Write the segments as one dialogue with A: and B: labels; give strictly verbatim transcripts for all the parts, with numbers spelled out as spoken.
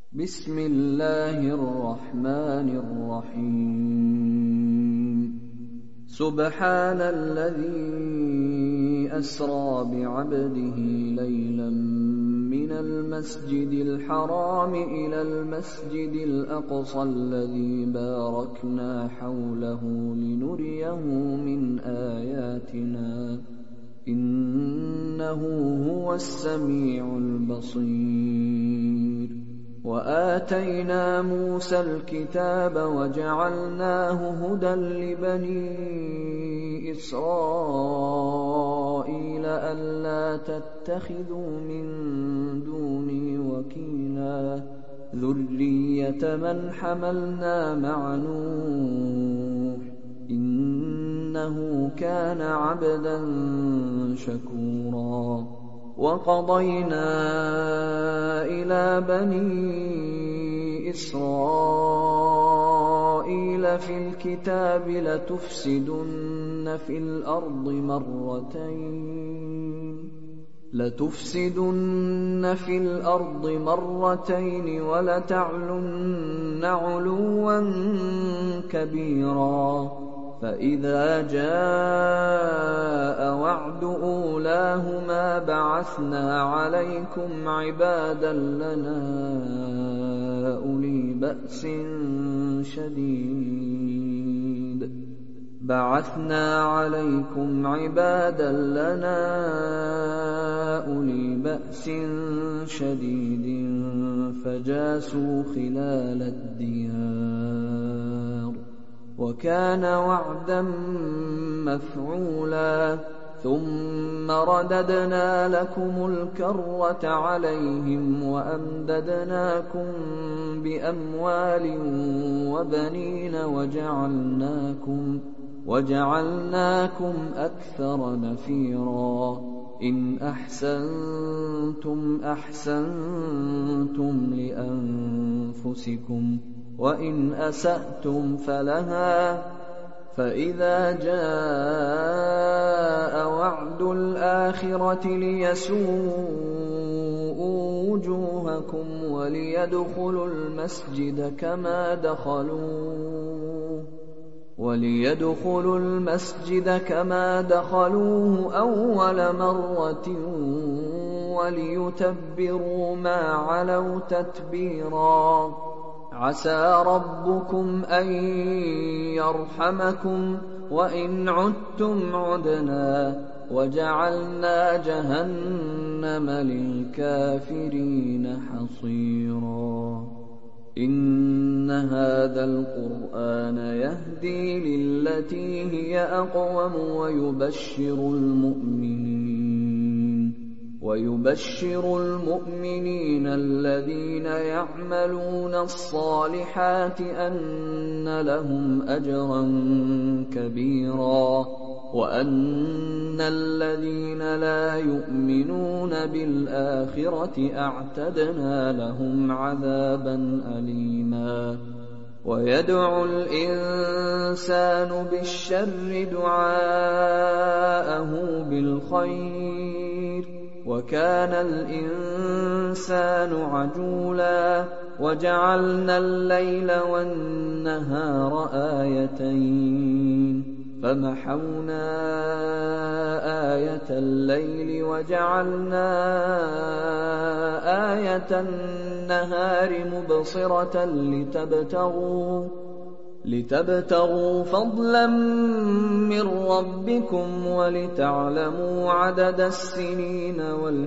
A: بسم الله الرحمن الرحيم سبحان الذي أسرى بعبده ليلا من المسجد الحرام إلى المسجد الأقصى الذي باركنا حوله لنريه من آياتنا إنه هو السميع البصير وآتينا موسى الكتاب وجعلناه هدى لبني إسرائيل ألا تتخذوا من دوني وكيلا ذرية من حملنا مع نوح إنه كان عبدا شكورا وقضينا إلى بني إسرائيل في الكتاب لتفسدن في الأرض مرتين لتفسدن في الأرض مرتين ولتعلن علوا كبيرا فإذا جاء وعد أولاهما بعثنا عليكم عبادا لنا أولي بأس شديد بعثنا عليكم عبادا لنا أولي بأس شديد فجاسوا خلال الديار وكان وعدا مفعولا ثم رددنا لكم الكرة عليهم وأمددناكم بأموال وبنين وجعلناكم وجعلناكم أكثر نفيرا إن أحسنتم أحسنتم لأنفسكم وإن أسأتم فلها فإذا جاء وعد الآخرة ليسوءوا وجوهكم وليدخلوا المسجد كما دخلوه وليدخلوا المسجد كما دخلوه أول مرة وليتبروا ما علوا تتبيرا عسى ربكم أن يرحمكم وإن عدتم عدنا وجعلنا جهنم للكافرين حصيرا إن هذا القرآن يهدي للتي هي أقوم ويبشر المؤمنين ويبشر المؤمنين الذين يعملون الصالحات أن لهم أجرا كبيرا وأن الذين لا يؤمنون بالآخرة أعتدنا لهم عذابا أليما ويدعو الإنسان بالشر دعاءه بالخير وكان الإنسان عجولا وجعلنا الليل والنهار آيتين فمحونا آية الليل وجعلنا آية النهار مبصرة لتبتغوا لتبتغوا فضلا من ربكم ولتعلموا عدد السنين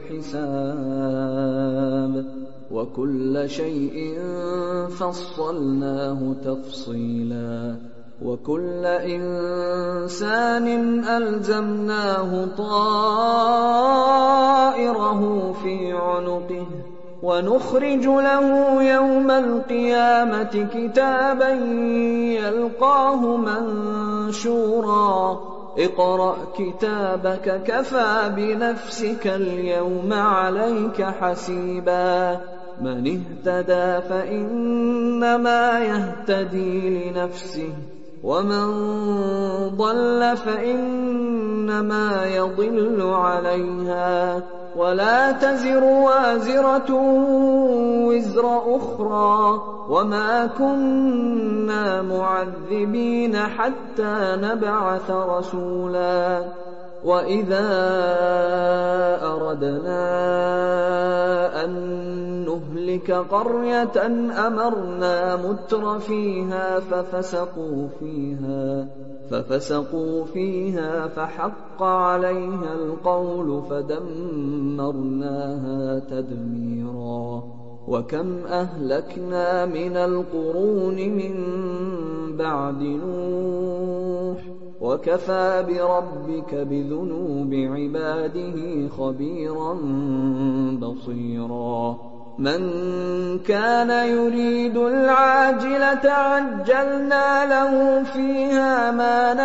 A: والحساب وكل شيء فصلناه تفصيلا وكل إنسان ألزمناه طائره في عنقه ونخرج له يوم القيامة كتابا يلقاه منشورا اقرأ كتابك كفى بنفسك اليوم عليك حسيبا من اهتدى فإنما يهتدي لنفسه ومن ضل فإنما يضل عليها ولا تزر وازرة وزر أخرى وما كنا معذبين حتى نبعث رسولا وإذا أردنا أن نهلك قرية أمرنا متر فيها ففسقوا فيها ففسقوا فيها فحق عليها القول فدمرناها تدميرا وكم أهلكنا من القرون من بعد نوح وكفى بربك بذنوب عباده خبيرا بصيرا من كان يريد العاجلة عجلنا له فيها ما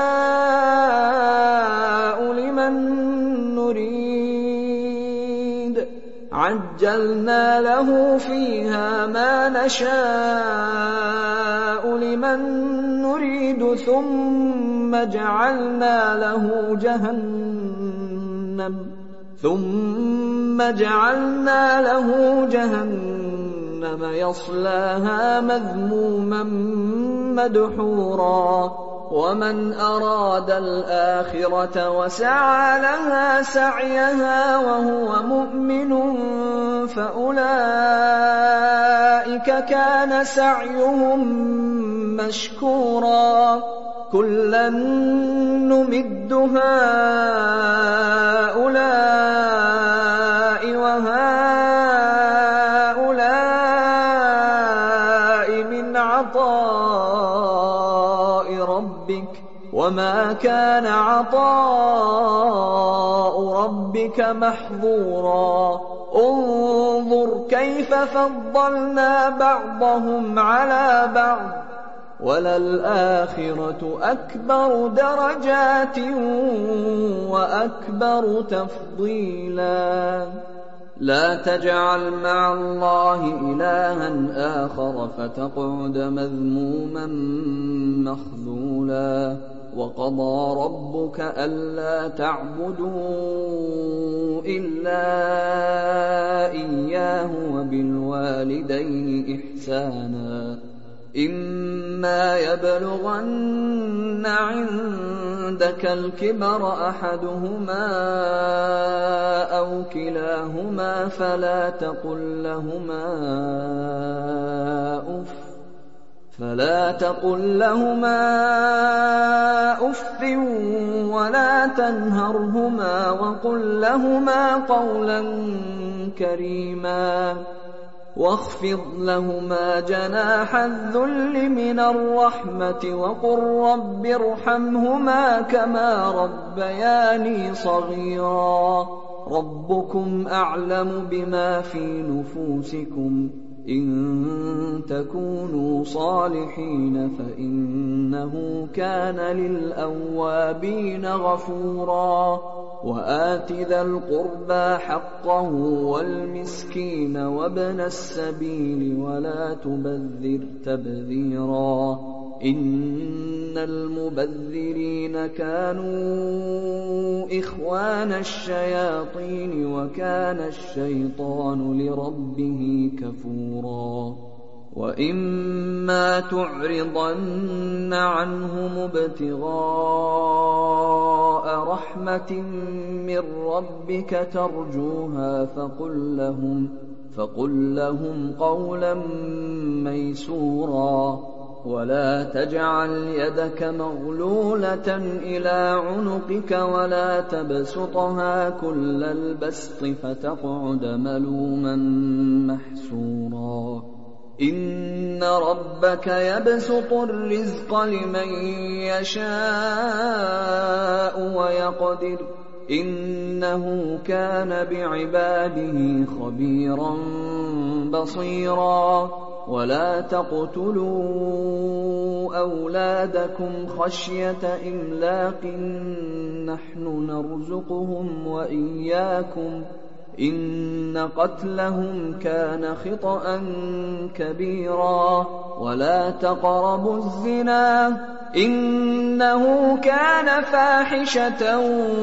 A: نشاء لمن نريد عجلنا له فيها ما نشاء لمن نريد ثم جعلنا له جهنم ثم جعلنا له جهنم يصلاها مذموما مدحورا ومن أراد الآخرة وسعى لها سعيها وهو مؤمن فأولئك كان سعيهم مشكورا كلا نمد هؤلاء وهؤلاء من عطاء ربك وما كان عطاء ربك محظورا انظر كيف فضلنا بعضهم على بعض وللآخرة أكبر درجات وأكبر تفضيلا لا تجعل مع الله إلها آخر فتقعد مذموما مخذولا وقضى ربك ألا تعبدوا إلا إياه وبالوالدين إحسانا إما يبلغن عندك الكبر أحدهما أو كلاهما فلا تقل لهما أف فلا تقل لهما أف ولا تنهرهما وقل لهما قولا كريما واخفض لهما جناح الذل من الرحمة وقل رب ارحمهما كما ربياني صغيرا ربكم أعلم بما في نفوسكم إن تكونوا صالحين فإنه كان للأوابين غفورا وآت ذا القربى حقه والمسكين وابن السبيل ولا تبذر تبذيرا إن المبذرين كانوا إخوان الشياطين وكان الشيطان لربه كفورا وإما تعرضن عنهم ابتغاء رحمة من ربك ترجوها فقل لهم, فقل لهم قولا ميسورا ولا تجعل يدك مغلولة إلى عنقك ولا تبسطها كل البسط فتقعد ملوما محسورا إن ربك يبسط الرزق لمن يشاء ويقدر إنه كان بعباده خبيرا بصيرا ولا تقتلوا أولادكم خشية إملاق نحن نرزقهم وإياكم إن قتلهم كان خطأ كبيرا ولا تقربوا الزنا إنه كان فاحشة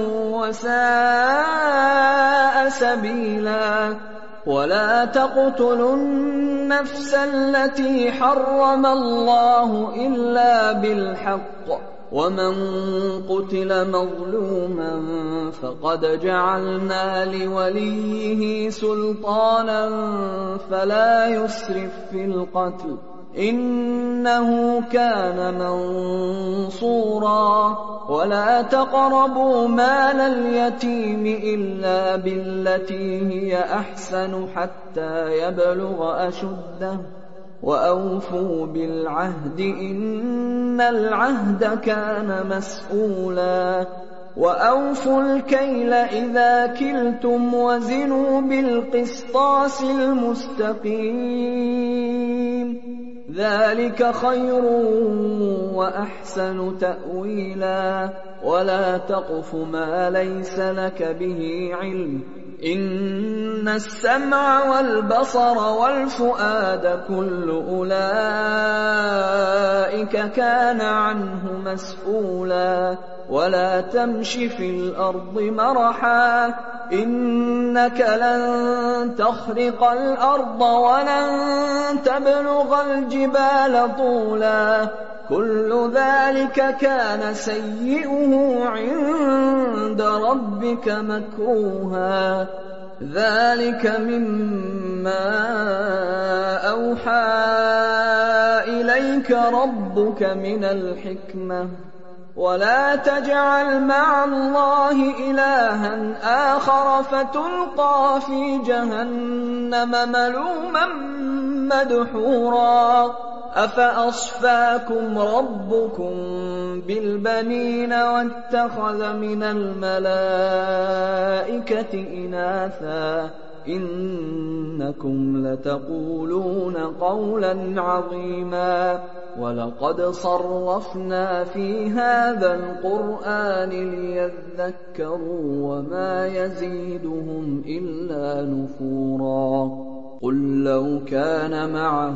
A: وساء سبيلا. ولا تقتلوا النفس التي حرم الله إلا بالحق، ومن قتل مظلوما فقد جعلنا لوليه سلطانا فلا يسرف في القتل إنه كان منصورا. ولا تقربوا مال اليتيم إلا بالتي هي أحسن حتى يبلغ أشده، وأوفوا بالعهد إن العهد كان مسؤولا. وأوفوا الكيل إذا كلتم وزنوا بالقسطاس المستقيم، ذلك خير وأحسن تأويلا. ولا تقف ما ليس لك به علم، إن السمع والبصر والفؤاد كل أولئك كان عنه مسؤولا. ولا تمش في الأرض مرحا، إنك لن تخرق الأرض ولن تبلغ الجبال طولا، كل ذلك كان سيئه عند ربك مكروها. ذلك مما أوحى إليك ربك من الحكمة. ولا تجعل مع الله إلها آخر فتلقى في جهنم ملوما مدحورا. أفأصفاكم ربكم بالبنين واتخذ من الملائكة إناثا إنكم لتقولون قولا عظيما. ولقد صرفنا في هذا القرآن ليذكروا وما يزيدهم إلا نفورا. قل لو كان معه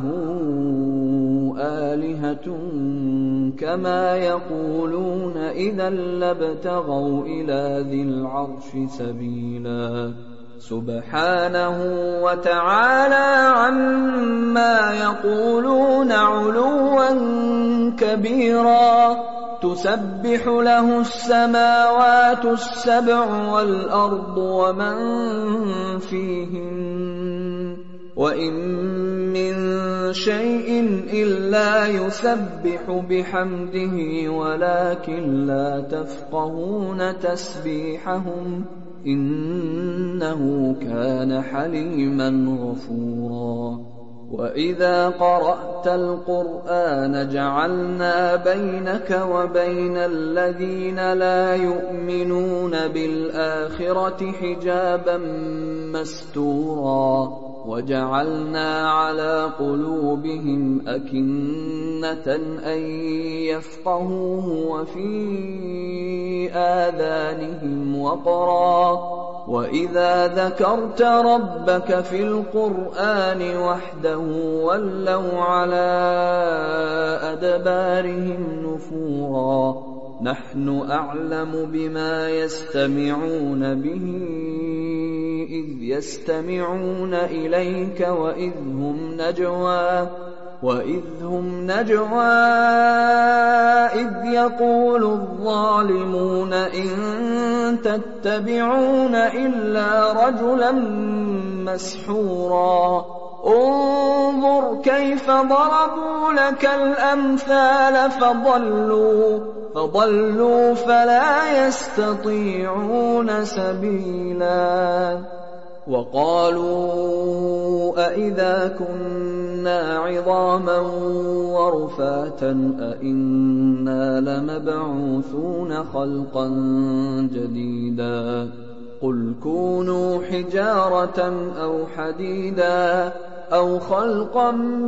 A: آلهة كما يقولون إذا لابتغوا إلى ذي العرش سبيلا. سبحانه وتعالى عما يقولون علوا كبيرا. تسبح له السماوات السبع والأرض ومن فيهن، وإن من شيء إلا يسبح بحمده ولكن لا تفقهون تسبيحهم إنه كان حليما غفورا. وإذا قرأت القرآن جعلنا بينك وبين الذين لا يؤمنون بالآخرة حجابا مستورا، وجعلنا على قلوبهم أكنة أن يفقهوه وفي آذانهم وقرا. وإذا ذكرت ربك في القرآن وحده ولوا على أدبارهم نفورا. نحن أعلم بما يستمعون به إذ يستمعون إليك وإذ هم نجوى وإذ هم نجوى إذ يقول الظالمون إن تتبعون إلا رجلا مسحورا. انظر كيف ضربوا لك الأمثال فضلوا فضلوا فلا يستطيعون سبيلا. وقالوا أئذا كنا عظاما ورفاتا أئنا لمبعوثون خلقا جديدا. قل كونوا حجارة أو حديدا أو خلقا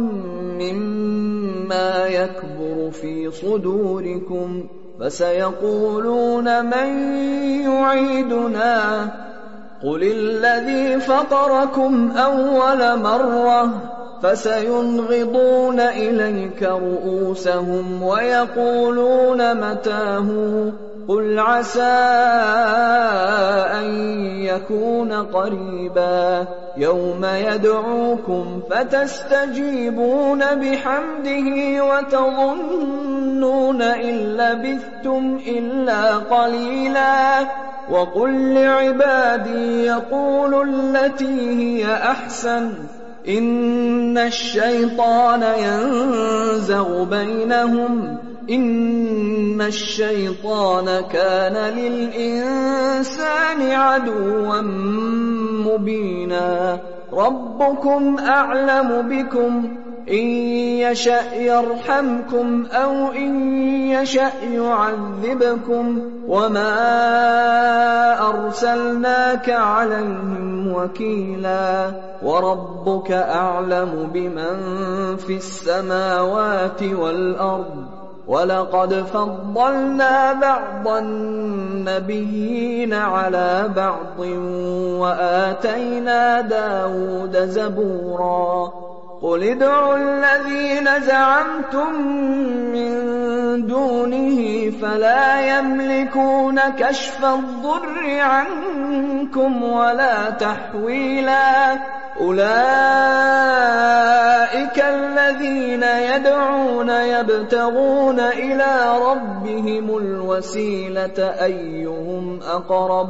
A: مما يكبر في صدوركم فسيقولون من يعيدنا قل الذي فطركم أول مرة فسينغضون إليك رؤوسهم ويقولون متى هو قل عسى أن يكون قريبا يوم يدعوكم فتستجيبون بحمده وتظنون إن لبثتم إلا قليلا وقل لعبادي يقولوا التي هي أحسن إن الشيطان ينزغ بينهم إن الشيطان كان للإنسان عدوا مبينا ربكم أعلم بكم إن يشأ يرحمكم أو إن يشأ يعذبكم وما أرسلناك عليهم وكيلا وربك أعلم بمن في السماوات والأرض ولقد فضلنا بعض النبيين على بعض وآتينا داود زبورا قل ادعوا الذين زعمتم من دونه فلا يملكون كشف الضر عنكم ولا تحويلا أولئك الذين يدعون يبتغون إلى ربهم الوسيلة أيهم أقرب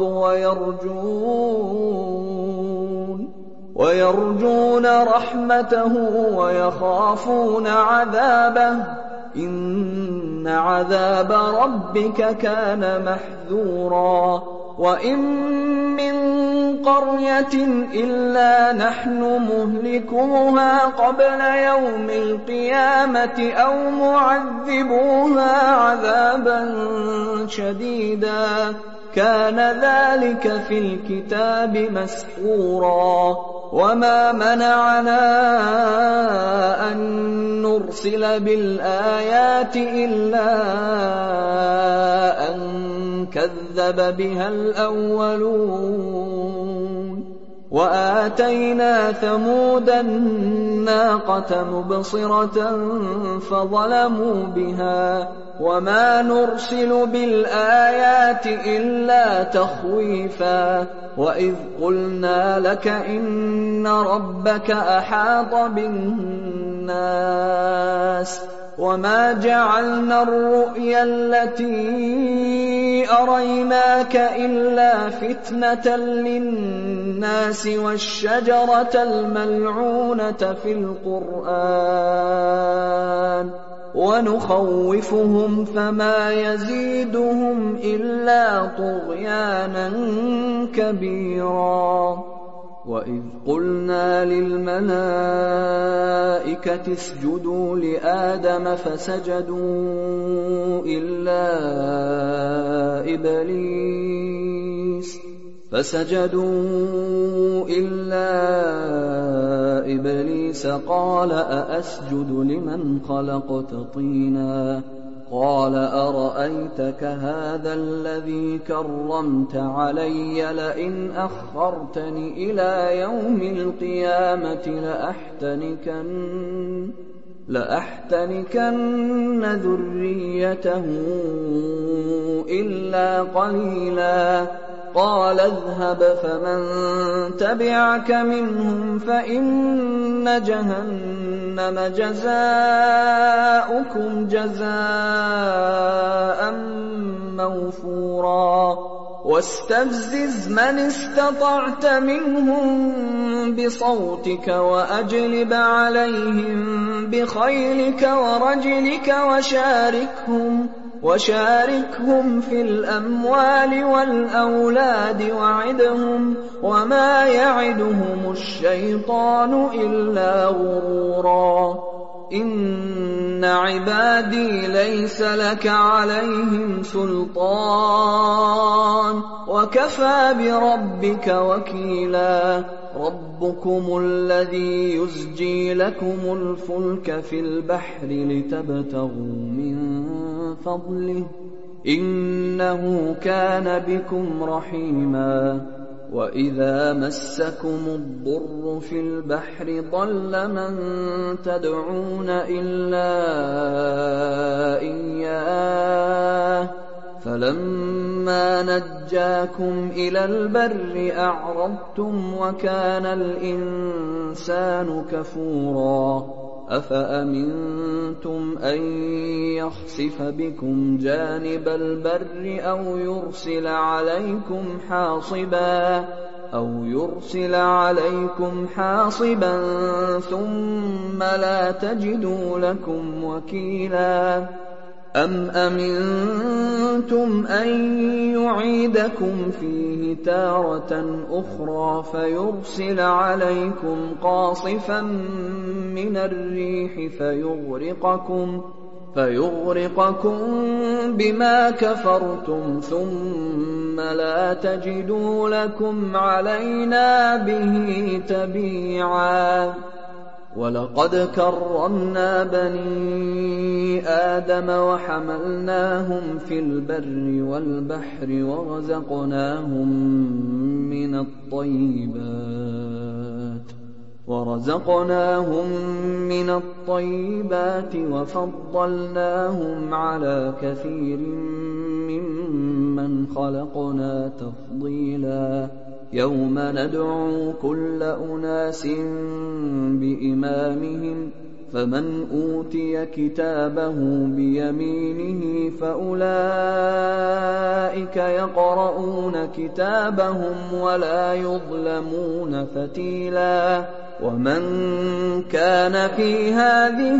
A: ويرجون ويرجون رحمته ويخافون عذابه إن عذاب ربك كان محذورا وإن من قرية إلا نحن مهلكوها قبل يوم القيامة أو معذبوها عذابا شديدا كان ذلك في الكتاب مسحورا وما منعنا أن نرسل بالآيات إلا أن كذب بها الأولون وآتينا ثمود الناقة مبصرة فظلموا بها وما نرسل بالآيات إلا تخويفا وإذ قلنا لك إن ربك أحاط بالناس وما جعلنا الرؤيا التي أريناك إلا فتنة للناس والشجرة الملعونة في القرآن ونخوفهم فما يزيدهم إلا طغيانا كبيرا وإذ قلنا للملائكة اسجدوا لآدم فسجدوا إلا إبليس فسجدوا إلا إبليس قال أأسجد لمن خلقت طينا قال أرأيتك هذا الذي كرمت علي لئن أخرتني إلى يوم القيامة لأحتنكن لأحتنكن ذريته إلا قليلا قال اذهب فمن تبعك منهم فإن جهنم جزاؤكم جزاء موفورا واستفزز من استطعت منهم بصوتك وأجلب عليهم بخيلك ورجلك وشاركهم وشاركهم في الأموال والأولاد وعدهم وما يعدهم الشيطان إلا غرورا إن عبادي ليس لك عليهم سلطان وكفى بربك وكيلا ربكم الذي يزجي لكم الفلك في البحر لتبتغوا من فضله إنه كان بكم رحيما وَإِذَا مَسَّكُمُ الضُّرُّ فِي الْبَحْرِ ضَلَّ مَن تَدْعُونَ إِلَّا إِيَّاهُ فَلَمَّا نَجَّاكُمْ إِلَى الْبَرِّ أَعْرَضْتُمْ وَكَانَ الْإِنسَانُ كَفُورًا أَفَأَمِنْتُمْ أَنْ يَخْسِفَ بِكُمْ جَانِبَ الْبَرِّ أَوْ يُرْسِلَ عَلَيْكُمْ حَاصِبًا أَوْ يُرْسِلَ عَلَيْكُمْ حَاصِبًا ثُمَّ لَا تَجِدُوا لَكُمْ وَكِيلًا أَمْ أَمِنْتُمْ أَنْ يُعِيدَكُمْ فِيهِ تَارَةً أُخْرَى فَيُرْسِلَ عَلَيْكُمْ قَاصِفًا مِنَ الرِّيحِ فَيُغْرِقَكُمْ فَيُغْرِقَكُمْ بِمَا كَفَرْتُمْ ثُمَّ لَا تَجِدُوا لَكُمْ عَلَيْنَا بِهِ تَبِيعًا وَلَقَدْ كَرَّمْنَا بَنِي آدَمَ وَحَمَلْنَاهُمْ فِي الْبَرِّ وَالْبَحْرِ وَرَزَقْنَاهُمْ مِنَ الطَّيِّبَاتِ وَرَزَقْنَاهُمْ مِنَ الطَّيِّبَاتِ وَفَضَّلْنَاهُمْ عَلَى كَثِيرٍ مِّمَّنْ خَلَقْنَا تَفْضِيلًا يَوْمَ نَدْعُو كُلَّ أُنَاسٍ بِإِمَامِهِمْ فَمَنْ أُوتِيَ كِتَابَهُ بِيَمِينِهِ فَأُولَئِكَ يَقْرَؤُونَ كِتَابَهُمْ وَلَا يُظْلَمُونَ فَتِيلًا وَمَنْ كَانَ فِي هَذِهِ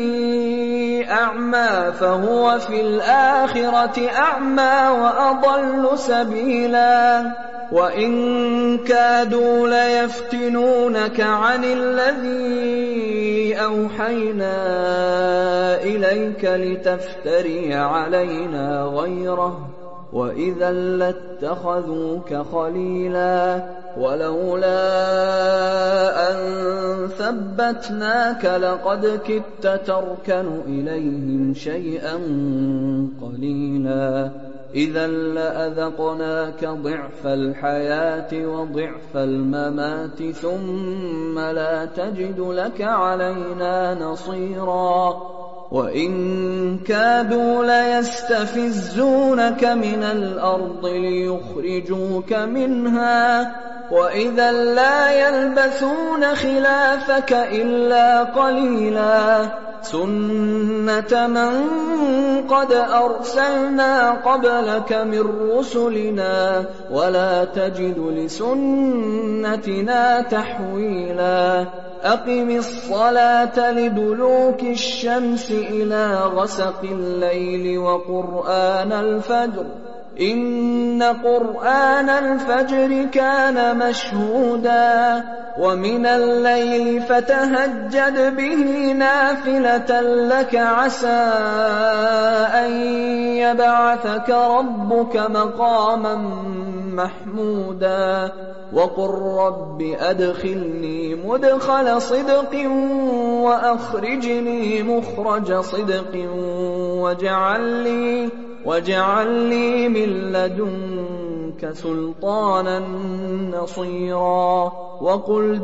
A: أَعْمَى فَهُوَ فِي الْآخِرَةِ أَعْمَى وَأَضَلُّ سَبِيلًا وَإِن كَادُوا لَيَفْتِنُونَكَ عَنِ الَّذِي أَوْحَيْنَا إِلَيْكَ لِتَفْتَرِيَ عَلَيْنَا غَيْرَهُ وَإِذًا لَّاتَّخَذُوكَ خَلِيلًا وَلَوْلَا أَن ثَبَّتْنَاكَ لَقَدْ كِدتَّ تَرْكَنُ إِلَيْهِمْ شَيْئًا قَلِيلًا إِذًا لَّأَذَقْنَاكَ ضِعْفَ الْحَيَاةِ وَضِعْفَ الْمَمَاتِ ثُمَّ لَا تَجِدُ لَكَ عَلَيْنَا نَصِيرًا وَإِن كَادُوا لَيَسْتَفِزُّونَكَ مِنَ الْأَرْضِ لِيُخْرِجُوكَ مِنْهَا وَإِذًا لَّا يَلْبَثُونَ خِلَافَكَ إِلَّا قَلِيلًا سُنَّةَ مَن قَدْ أَرْسَلْنَا قَبْلَكَ مِن رُّسُلِنَا وَلَا تَجِدُ لِسُنَّتِنَا تَحْوِيلًا أَقِمِ الصَّلَاةَ لِدُلُوكِ الشَّمْسِ إِلَىٰ غَسَقِ اللَّيْلِ وَقُرْآنَ الْفَجْرِ إِنَّ قُرْآنَ الْفَجْرِ كَانَ مَشْهُودًا وَمِنَ اللَّيْلِ فَتَهَجَّدْ بِهِ نَافِلَةً لَّكَ عَسَىٰ أَن يَبْعَثَكَ رَبُّكَ مَقَامًا مَّحْمُودًا وَقُل رَّبِّ أَدْخِلْنِي مُدْخَلَ صِدْقٍ وَأَخْرِجْنِي مُخْرَجَ صِدْقٍ وَاجْعَل لِّي وَاجْعَل لِّي مِن لَّدُنكَ سُلْطَانًا نَّصِيرًا وَقُلْ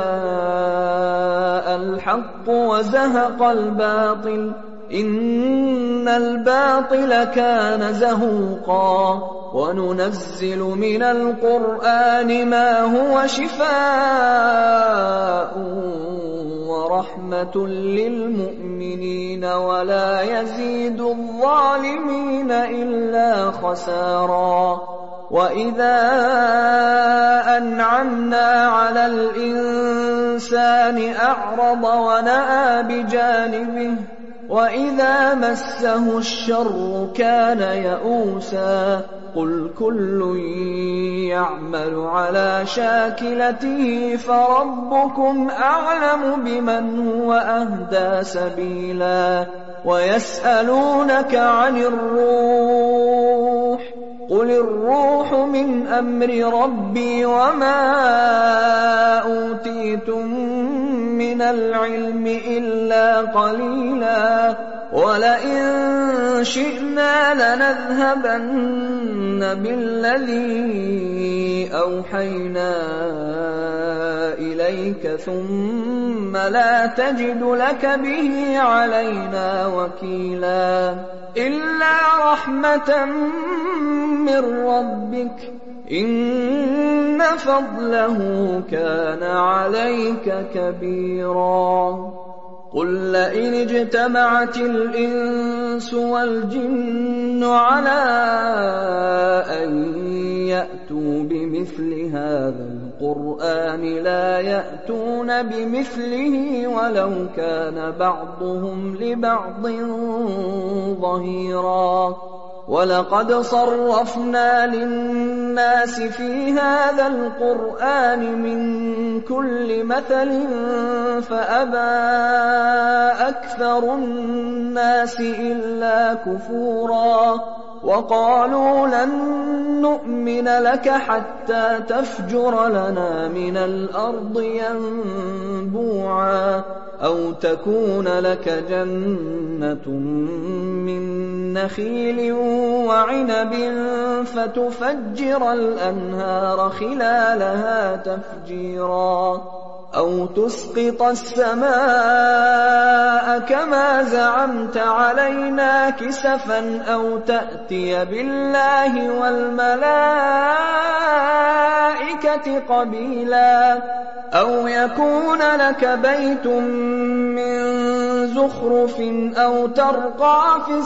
A: جَاءَ الْحَقُّ وَزَهَقَ الْبَاطِلُ إِنَّ الْبَاطِلَ كَانَ زَهُوقًا وَنُنَزِّلُ مِنَ الْقُرْآنِ مَا هُوَ شِفَاءٌ وَرَحْمَةٌ لِّلْمُؤْمِنِينَ وَلَا يَزِيدُ الظَّالِمِينَ إِلَّا خَسَارًا وَإِذَا أَنْعَمْنَا عَلَى الْإِنسَانِ أَعْرَضَ وَنَأَىٰ بِجَانِبِهِ وَإِذَا مَسَّهُ الشَّرُّ كَانَ يَئُوسًا قُلْ كُلٌّ يَعْمَلُ عَلَىٰ شَاكِلَتِهِ فَرَبُّكُمْ أَعْلَمُ بِمَنْ هُوَ أَهْدَىٰ سَبِيلًا وَيَسْأَلُونَكَ عَنِ الرُّوحِ قُلِ الرُّوحُ مِنْ أَمْرِ رَبِّي وَمَا أُوتِيتُم من العلم إلا قليلا ولئن شئنا لنذهبن بالذي أوحينا إليك ثم لا تجد لك به علينا وكيلا إلا رحمة من ربك إن فضله كان عليك كبيرا قل لئن اجتمعت الإنس والجن على أن يأتوا بمثل هذا القرآن لا يأتون بمثله ولو كان بعضهم لبعض ظهيرا ولقد صرفنا للناس في هذا القرآن من كل مثل فأبى أكثر الناس إلا كفورا وقالوا لن نؤمن لك حتى تفجر لنا من الأرض ينبوعا أو تكون لك جنة من نخيل وعنب فتفجر الأنهار خلالها تفجيرا أو تسقط السماء كما زعمت علينا كسفا أو تأتي بالله والملائكة قبيلا أو يكون لك بيت من زخرف أو ترقى في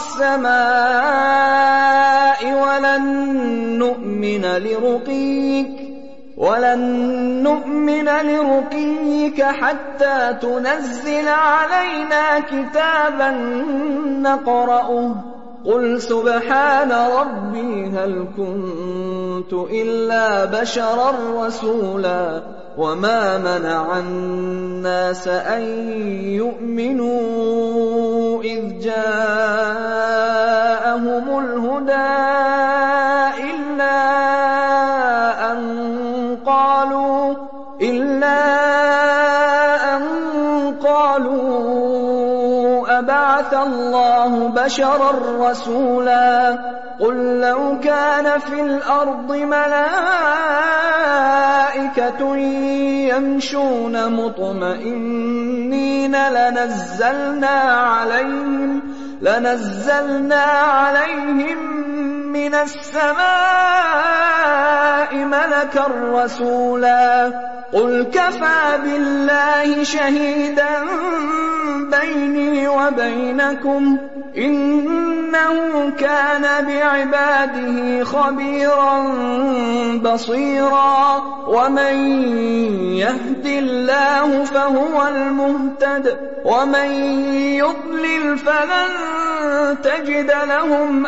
A: السماء ولن نؤمن لرقيك ولن نؤمن لرقيك حتى تنزل علينا كتابا نقرأه قل سبحان ربي هل كنت إلا بشرا رسولا وما منع الناس أن يؤمنوا إذ جاءهم الهدى إلا أن قالوا إلا أن قالوا أبعث الله بشرا رسولا قل لو كان في الأرض ملائكة يمشون مطمئنين لنزلنا عليهم لنزلنا عليهم من السماء ملكا رسولا قل كفى بالله شهيدا بيني وبينكم إنه كان بعباده خبيرا بصيرا ومن يهد الله فهو المهتد ومن يضلل فلن تجد لهم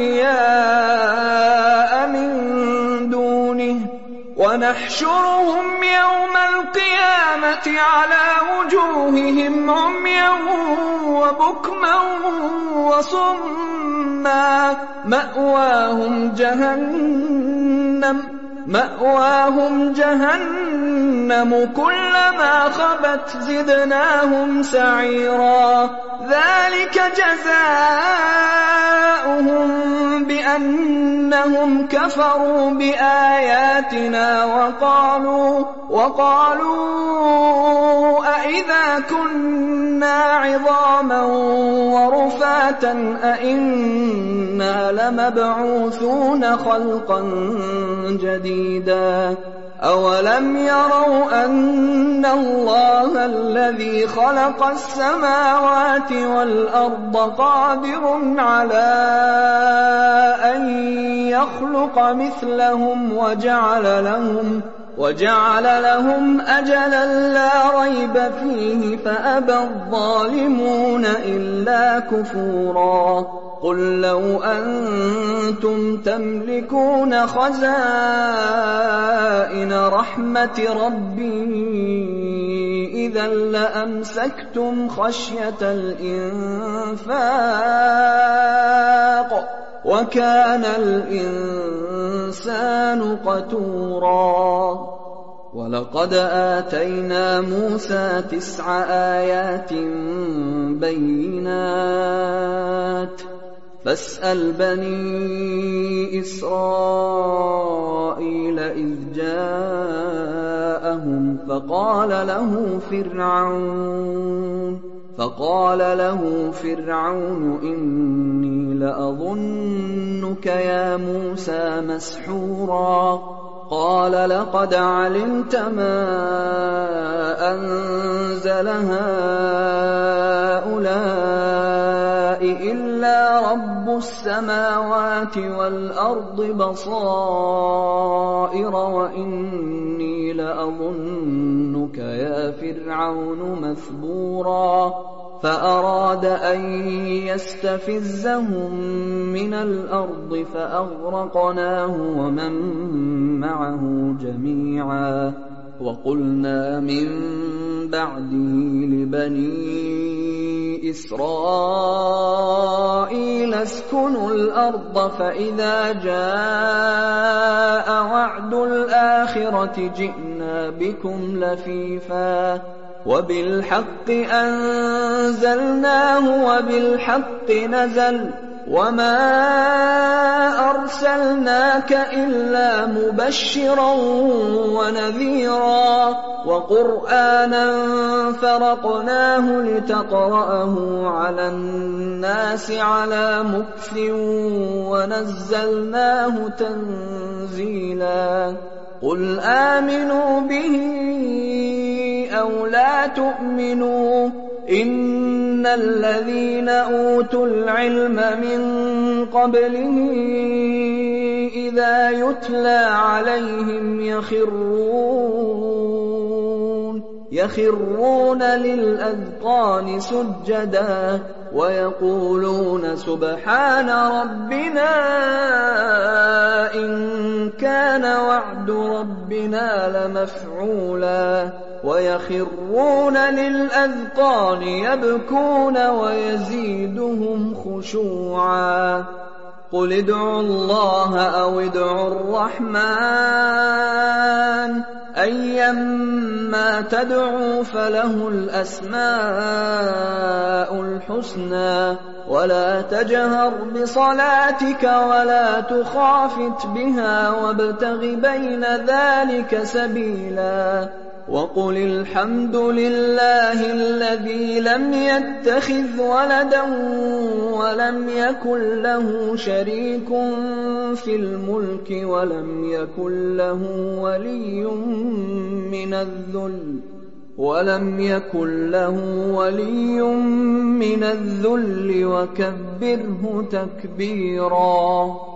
A: أولياء من دونه ونحشرهم يوم القيامة على وجوههم عميا وبكما وصما مأواهم جهنم مأواهم جهنم كلما خبت زدناهم سعيرا ذلك جزاؤهم بأنهم كفروا بآياتنا وقالوا وقالوا أئذا كنا عظاما ورفاتا أئنا لمبعوثون خلقا جديدا أولم يروا أن الله الذي خلق السماوات والأرض قادر على أن يخلق مثلهم وجعل لهم وجعل لهم أجلا لا ريب فيه فأبى الظالمون إلا كفورا قل لو أنتم تملكون خزائن رحمة ربي إذا لأمسكتم خشية الإنفاق وكان الإنسان قتورا وَلَقَدْ آتَيْنَا مُوسَى تِسْعَ آيَاتٍ بَيِّنَاتٍ فَاسْأَلْ بَنِي إِسْرَائِيلَ إِذْ جَاءَهُمْ فَقَالَ لَهُ فِرْعَوْنُ فقال له فرعون إني لأظنك يا موسى مسحورا قال لقد علمت ما أنزل هؤلاء إلا رب السماوات والأرض بصائر وإني لأظنك يا فرعون مثبورا فأراد أن يستفزهم من الأرض فأغرقناه ومن معه جميعا وقلنا من بعده لبني إسرائيل اسكنوا الأرض فإذا جاء وعد الآخرة جئنا بكم لفيفا وبالحق أنزلناه وبالحق نزل وما أرسلناك إلا مبشرا ونذيرا وقرآنا فرقناه لتقرأه على الناس على مكث ونزلناه تنزيلا قل آمنوا به أو لا تؤمنوا إن الذين أوتوا العلم من قبله إذا يتلى عليهم يخرون يخرون للأذقان سجدا ويقولون سبحان ربنا إن كان وعد ربنا لمفعولا ويخرون للأذقان يبكون ويزيدهم خشوعا قل ادعوا الله أو ادعوا الرحمن أيما تدعوا فله الأسماء الحسنى ولا تجهر بصلاتك ولا تخافت بها وابتغ بين ذلك سبيلا وقل الحمد لله الذي لم يتخذ ولدا ولم يكن له شريك في الملك ولم يكن له ولي من الذل ولم يكن له ولي من الذل وكبره تكبيرا.